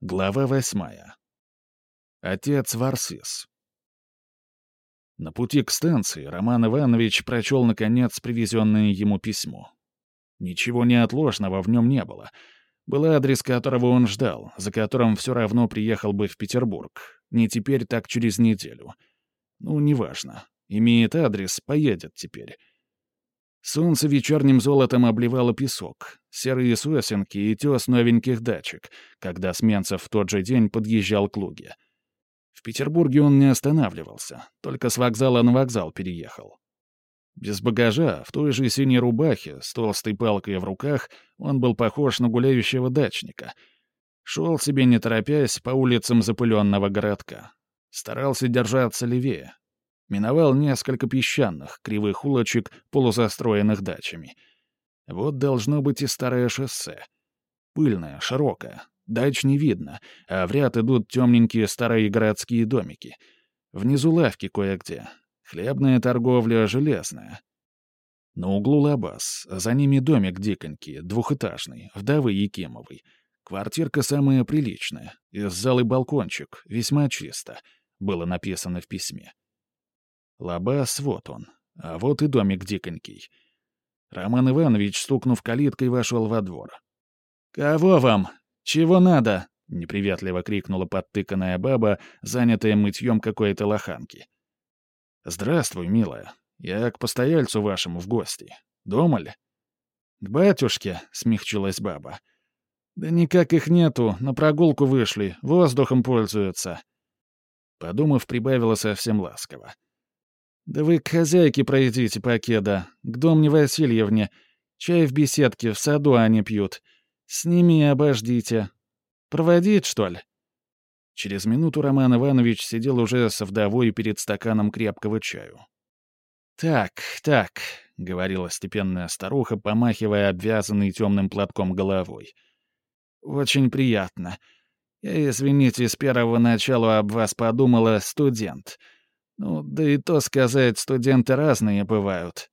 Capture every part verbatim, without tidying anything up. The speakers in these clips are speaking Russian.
Глава восьмая. Отец Варсис. На пути к станции Роман Иванович прочел, наконец, привезенное ему письмо. Ничего неотложного в нем не было. Был адрес, которого он ждал, за которым все равно приехал бы в Петербург. Не теперь, так через неделю. Ну, неважно. Имеет адрес, поедет теперь. Солнце вечерним золотом обливало песок, серые сосенки и тес новеньких дачек, когда Сменцев в тот же день подъезжал к Луге. В Петербурге он не останавливался, только с вокзала на вокзал переехал. Без багажа, в той же синей рубахе, с толстой палкой в руках, он был похож на гуляющего дачника. Шел себе, не торопясь, по улицам запыленного городка. Старался держаться левее. Миновал несколько песчаных, кривых улочек, полузастроенных дачами. Вот должно быть и старое шоссе. Пыльное, широкое. Дач не видно, а в ряд идут темненькие старые городские домики. Внизу лавки кое-где. Хлебная торговля железная. На углу лабаз, а за ними домик диконький, двухэтажный, вдовы Якимовой. Квартирка самая приличная, из залы балкончик, весьма чисто, было написано в письме. Лабаз вот он, а вот и домик диконький. Роман Иванович, стукнув калиткой, вошел во двор. «Кого вам? Чего надо?» — неприветливо крикнула подтыканная баба, занятая мытьем какой-то лоханки. «Здравствуй, милая. Я к постояльцу вашему в гости. Дома ли?» «К батюшке», — смягчилась баба. «Да никак их нету, на прогулку вышли, воздухом пользуются». Подумав, прибавила совсем ласково. «Да вы к хозяйке пройдите, покеда, к Домне Васильевне. Чай в беседке, в саду они пьют. С ними и обождите. Проводить, что ли?» Через минуту Роман Иванович сидел уже со вдовой перед стаканом крепкого чаю. «Так, так», — говорила степенная старуха, помахивая обвязанной темным платком головой. «Очень приятно. Я, извините, с первого начала об вас подумала студент. Ну, да и то сказать, студенты разные бывают.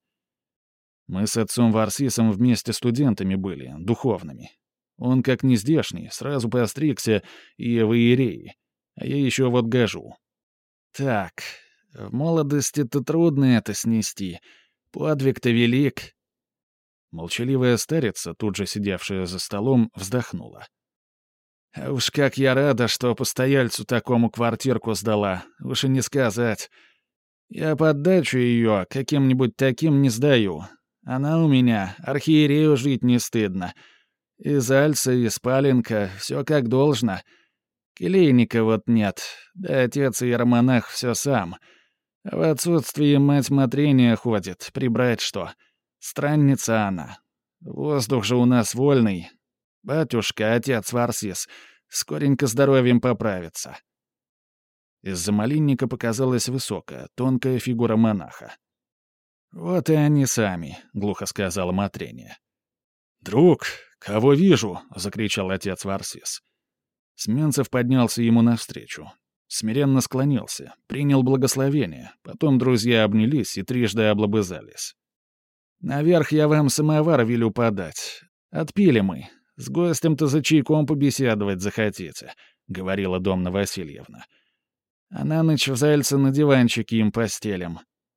Мы с отцом Варсисом вместе студентами были, духовными. Он, как не здешний, сразу постригся и в иереи, а я еще вот гожу. Так, в молодости-то трудно это снести. Подвиг-то велик». Молчаливая старица, тут же сидевшая за столом, вздохнула. «А уж как я рада, что постояльцу такому квартирку сдала, уж и не сказать. Я под дачу ее каким-нибудь таким не сдаю. Она у меня, архиерею жить не стыдно. И зальца, и спаленка, все как должно. Келейника вот нет, да отец иеромонах все сам. А в отсутствии мать Матрения ходит, прибрать что. Странница она. Воздух же у нас вольный. Батюшка, отец Варсис, скоренько здоровьем поправится». Из-за малинника показалась высокая, тонкая фигура монаха. «Вот и они сами», — глухо сказала Матрения. «Друг, кого вижу?» — закричал отец Варсис. Сменцев поднялся ему навстречу. Смиренно склонился, принял благословение, потом друзья обнялись и трижды облобызались. «Наверх я вам самовар велю подать. Отпили мы. С гостем-то за чайком побеседовать захотите», — говорила Домна Васильевна. «А на ночь в зальце на диванчике им постелим».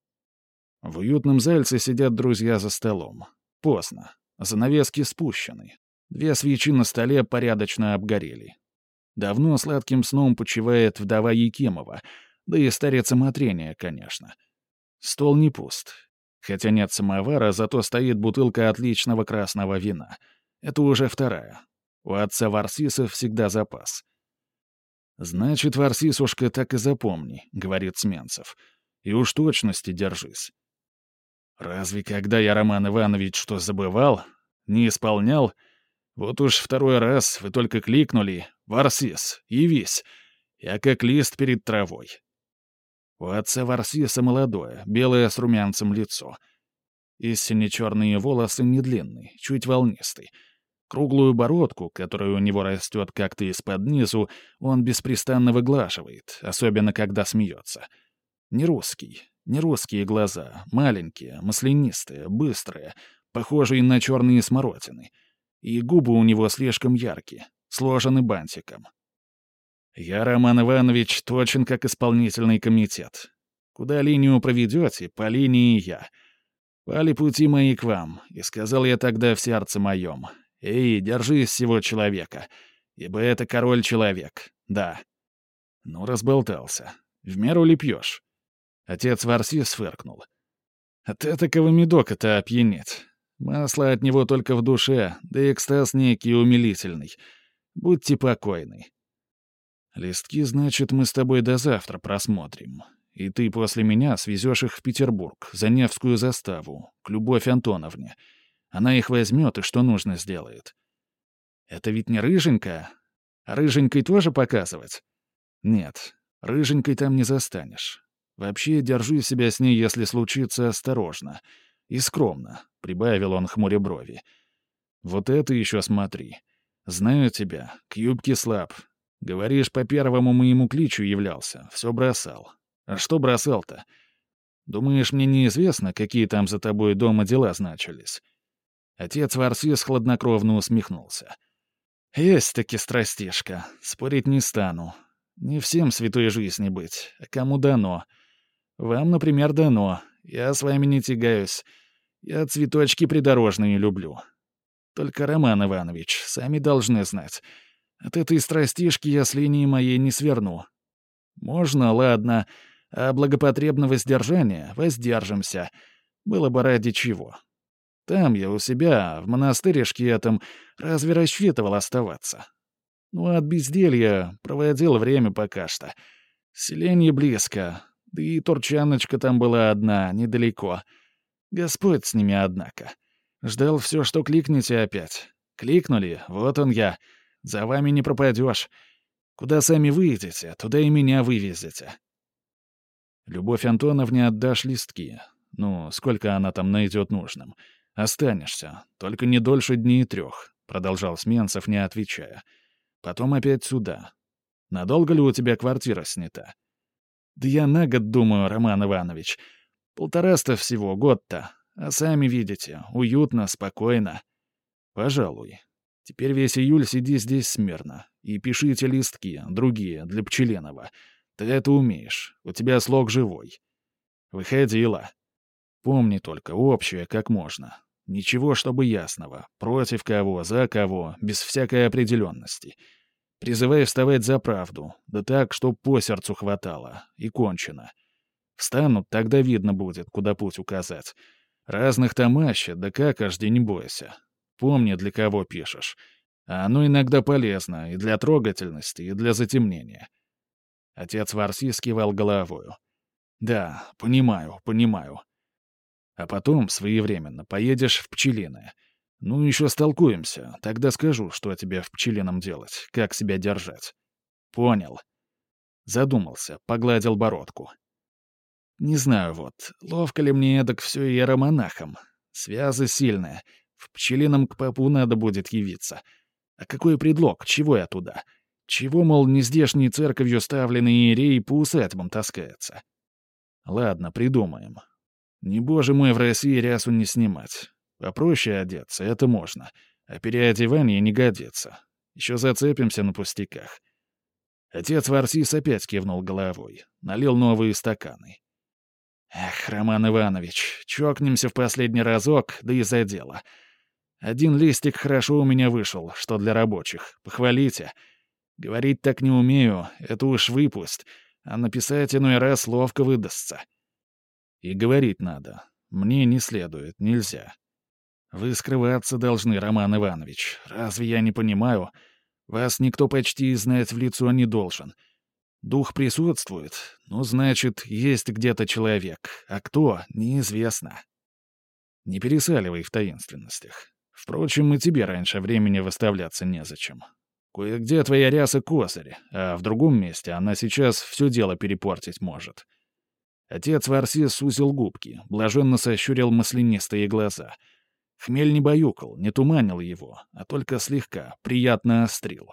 В уютном зальце сидят друзья за столом. Поздно. Занавески спущены. Две свечи на столе порядочно обгорели. Давно сладким сном почивает вдова Якимова, да и старица Матрения, конечно. Стол не пуст. Хотя нет самовара, зато стоит бутылка отличного красного вина. Это уже вторая. У отца Варсиса всегда запас. «Значит, Варсисушка, так и запомни», — говорит Сменцев. «И уж точности держись». «Разве когда я, Роман Иванович, что забывал? Не исполнял? Вот уж второй раз вы только кликнули: «Варсис, явись!» Я как лист перед травой. У отца Варсиса молодое, белое с румянцем лицо. Истинно черные волосы недлинные, чуть волнистый. Круглую бородку, которая у него растет как-то из-под низу, он беспрестанно выглаживает, особенно когда смеется. Не русский, не русские глаза, маленькие, маслянистые, быстрые, похожие на черные смородины. И губы у него слишком яркие, сложены бантиком. Я, Роман Иванович, точен как исполнительный комитет. Куда линию проведете, по линии я. Пали пути мои к вам, и сказал я тогда в сердце моем: «Эй, держись сего человека, ибо это король-человек, да». Ну, разболтался. В меру ли пьешь? Отец Варсис фыркнул. От этакого медока-то опьянеть. Масло от него только в душе, да и экстаз некий умилительный. Будьте покойны. Листки, значит, мы с тобой до завтра просмотрим. И ты после меня свезешь их в Петербург, за Невскую заставу, к Любовь Антоновне. Она их возьмет и что нужно сделает. Это ведь не рыженька? А рыженькой тоже показывать? Нет, рыженькой там не застанешь. Вообще, держу себя с ней, если случится, осторожно. И скромно, — прибавил он хмуря брови. Вот это еще смотри. Знаю тебя, к юбке слаб. Говоришь, по первому моему кличу являлся, все бросал. А что бросал-то? Думаешь, мне неизвестно, какие там за тобой дома дела значились?» Отец Варсис хладнокровно усмехнулся. «Есть-таки страстишка, спорить не стану. Не всем святой жизни быть, а кому дано. Вам, например, дано. Я с вами не тягаюсь. Я цветочки придорожные люблю. Только, Роман Иванович, сами должны знать. От этой страстишки я с линии моей не сверну. Можно, ладно, а благопотребного сдержания воздержимся. Было бы ради чего. Там я у себя, в монастыришке этом, разве рассчитывал оставаться? Ну, от безделья проводил время пока что. Селение близко, да и турчаночка там была одна, недалеко. Господь с ними, однако. Ждал все, что кликнете опять. Кликнули, вот он я. За вами не пропадешь. Куда сами выйдете, туда и меня вывезете. Любовь Антоновне отдашь листки. Ну, сколько она там найдет нужным. Останешься, только не дольше дней трех, — продолжал Сменцев, не отвечая. Потом опять сюда. Надолго ли у тебя квартира снята? Да я на год думаю, Роман Иванович. Полтораста всего, год-то. А сами видите, уютно, спокойно. Пожалуй. Теперь весь июль сиди здесь смирно. И пишите листки, другие, для Пчеленова. Ты это умеешь. У тебя слог живой. Выходила. Помни только, общее как можно. Ничего, чтобы ясного. Против кого, за кого, без всякой определенности. Призывай вставать за правду, да так, чтоб по сердцу хватало. И кончено. Встанут, тогда видно будет, куда путь указать. Разных томаща, да как аж не бойся. Помни, для кого пишешь. А оно иногда полезно и для трогательности, и для затемнения. Отец Варсис кивал головою. Да, понимаю, понимаю. А потом, своевременно, поедешь в Пчелиное. Ну, еще столкуемся, тогда скажу, что тебе в Пчелином делать, как себя держать. Понял. Задумался, погладил бородку. Не знаю вот, ловко ли мне эдак все иеромонахом. Связы сильные. В Пчелином к попу надо будет явиться. А какой предлог, чего я туда? Чего, мол, нездешней церковью ставленный иерей по усадьбам таскается? Ладно, придумаем. Не, боже мой, в России рясу не снимать. Попроще одеться — это можно. А переодевание не годится. Еще зацепимся на пустяках. Отец Варсис опять кивнул головой. Налил новые стаканы. Эх, Роман Иванович, чокнемся в последний разок, да и за дело. Один листик хорошо у меня вышел, что для рабочих. Похвалите. Говорить так не умею, это уж выпусть. А написать иной раз ловко выдастся. И говорить надо. Мне не следует, нельзя. Вы скрываться должны, Роман Иванович. Разве я не понимаю? Вас никто почти знать в лицо не должен. Дух присутствует, ну, значит, есть где-то человек, а кто — неизвестно. Не пересаливай в таинственностях. Впрочем, и тебе раньше времени выставляться незачем. Кое-где твоя ряса козырь, а в другом месте она сейчас все дело перепортить может. Отец Варсис сузил губки, блаженно сощурил маслянистые глаза. Хмель не баюкал, не туманил его, а только слегка, приятно острил.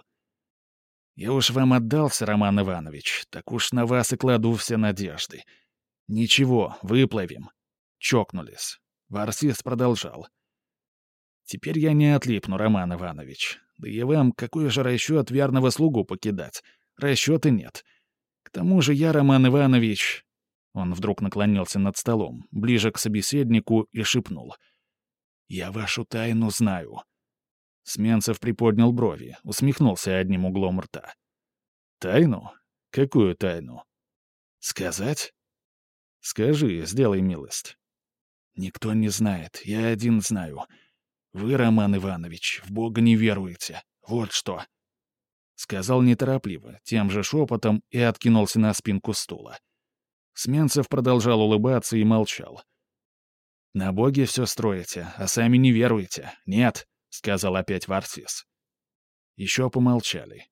«Я уж вам отдался, Роман Иванович, так уж на вас и кладу все надежды. Ничего, выплывем». Чокнулись. Варсис продолжал. «Теперь я не отлипну, Роман Иванович. Да и вам какой же расчет верного слугу покидать? расчета нет. К тому же я, Роман Иванович...» Он вдруг наклонился над столом, ближе к собеседнику, и шепнул. «Я вашу тайну знаю». Сменцев приподнял брови, усмехнулся одним углом рта. «Тайну? Какую тайну?» «Сказать?» «Скажи, сделай милость». «Никто не знает, я один знаю. Вы, Роман Иванович, в Бога не веруете. Вот что». Сказал неторопливо, тем же шепотом, и откинулся на спинку стула. Сменцев продолжал улыбаться и молчал. «На Боге все строите, а сами не веруете. Нет», — сказал опять Варсис. Еще помолчали.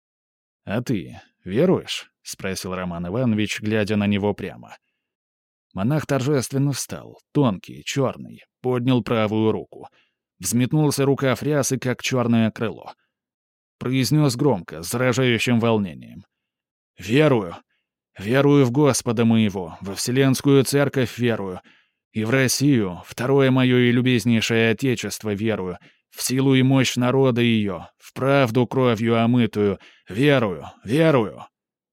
«А ты веруешь?» — спросил Роман Иванович, глядя на него прямо. Монах торжественно встал, тонкий, черный, поднял правую руку. Взметнулся рукав рясы, как черное крыло. Произнес громко, с заражающим волнением. «Верую. Верую в Господа моего, во Вселенскую Церковь верую. И в Россию, второе мое и любезнейшее Отечество верую, в силу и мощь народа ее, в правду кровью омытую, верую, верую».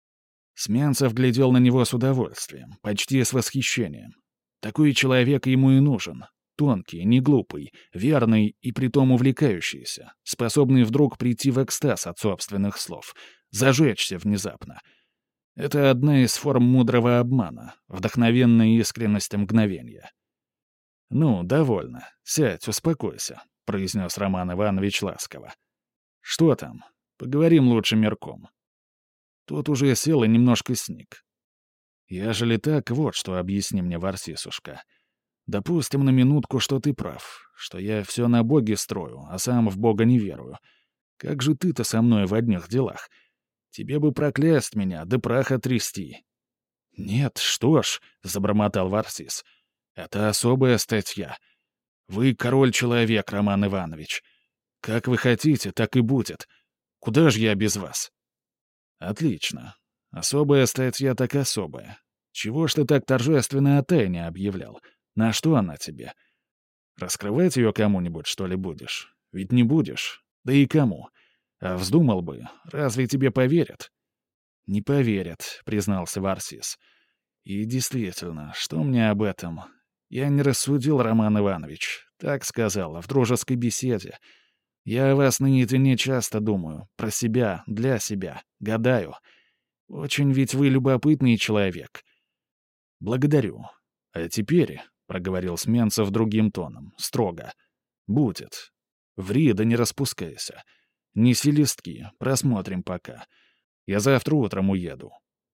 Сменцев глядел на него с удовольствием, почти с восхищением. Такой человек ему и нужен. Тонкий, неглупый, верный и притом увлекающийся, способный вдруг прийти в экстаз от собственных слов, зажечься внезапно. Это одна из форм мудрого обмана, вдохновенная искренность мгновения. «Ну, довольно. Сядь, успокойся», — произнес Роман Иванович ласково. «Что там? Поговорим лучше мирком». Тот уже сел и немножко сник. «Ежели так, вот что объясни мне, Варсисушка. Допустим на минутку, что ты прав, что я все на Боге строю, а сам в Бога не верую. Как же ты-то со мной в одних делах? Тебе бы проклясть меня, да прах отрясти». «Нет, что ж», — забормотал Варсис, — «это особая статья. Вы король-человек, Роман Иванович. Как вы хотите, так и будет. Куда же я без вас?» «Отлично. Особая статья так особая. Чего ж ты так торжественно о тайне объявлял? На что она тебе? Раскрывать ее кому-нибудь, что ли, будешь? Ведь не будешь. Да и кому? А вздумал бы, разве тебе поверят?» «Не поверят», — признался Варсис. «И действительно, что мне об этом? Я не рассудил, Роман Иванович. Так сказал, в дружеской беседе. Я о вас наедине часто думаю, про себя, для себя, гадаю. Очень ведь вы любопытный человек. Благодарю. А теперь, — проговорил Сменцев другим тоном, строго, — будет. Ври, да не распускайся. Неси листки, просмотрим пока. Я завтра утром уеду».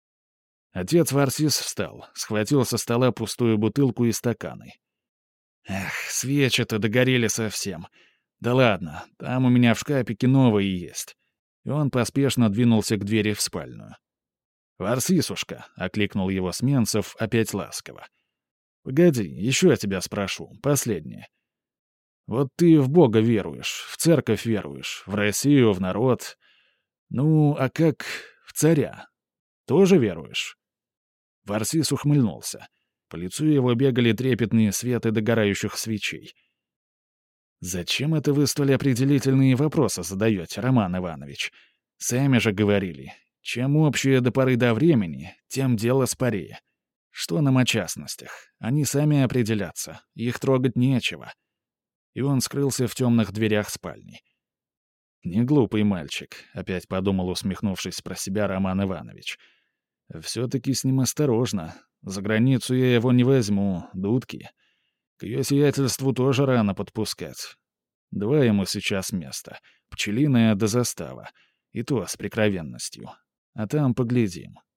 Отец Варсис встал, схватил со стола пустую бутылку и стаканы. «Эх, свечи-то догорели совсем. Да ладно, там у меня в шкафике новые есть». И он поспешно двинулся к двери в спальню. «Варсисушка», — окликнул его Сменцев опять ласково. «Погоди, еще я тебя спрошу, последнее. Вот ты в Бога веруешь, в церковь веруешь, в Россию, в народ. Ну, а как в царя? Тоже веруешь?» Варсис ухмыльнулся. По лицу его бегали трепетные светы догорающих свечей. «Зачем это вы столь определительные вопросы задаете, Роман Иванович? Сами же говорили, чем общее до поры до времени, тем дело спорее. Что нам о частностях? Они сами определятся, их трогать нечего». И он скрылся в темных дверях спальни. «Не глупый мальчик», — опять подумал, усмехнувшись про себя Роман Иванович. «Все-таки с ним осторожно. За границу я его не возьму, дудки. К ее сиятельству тоже рано подпускать. Два ему сейчас места — пчелиная до застава, и то с прикровенностью. А там поглядим».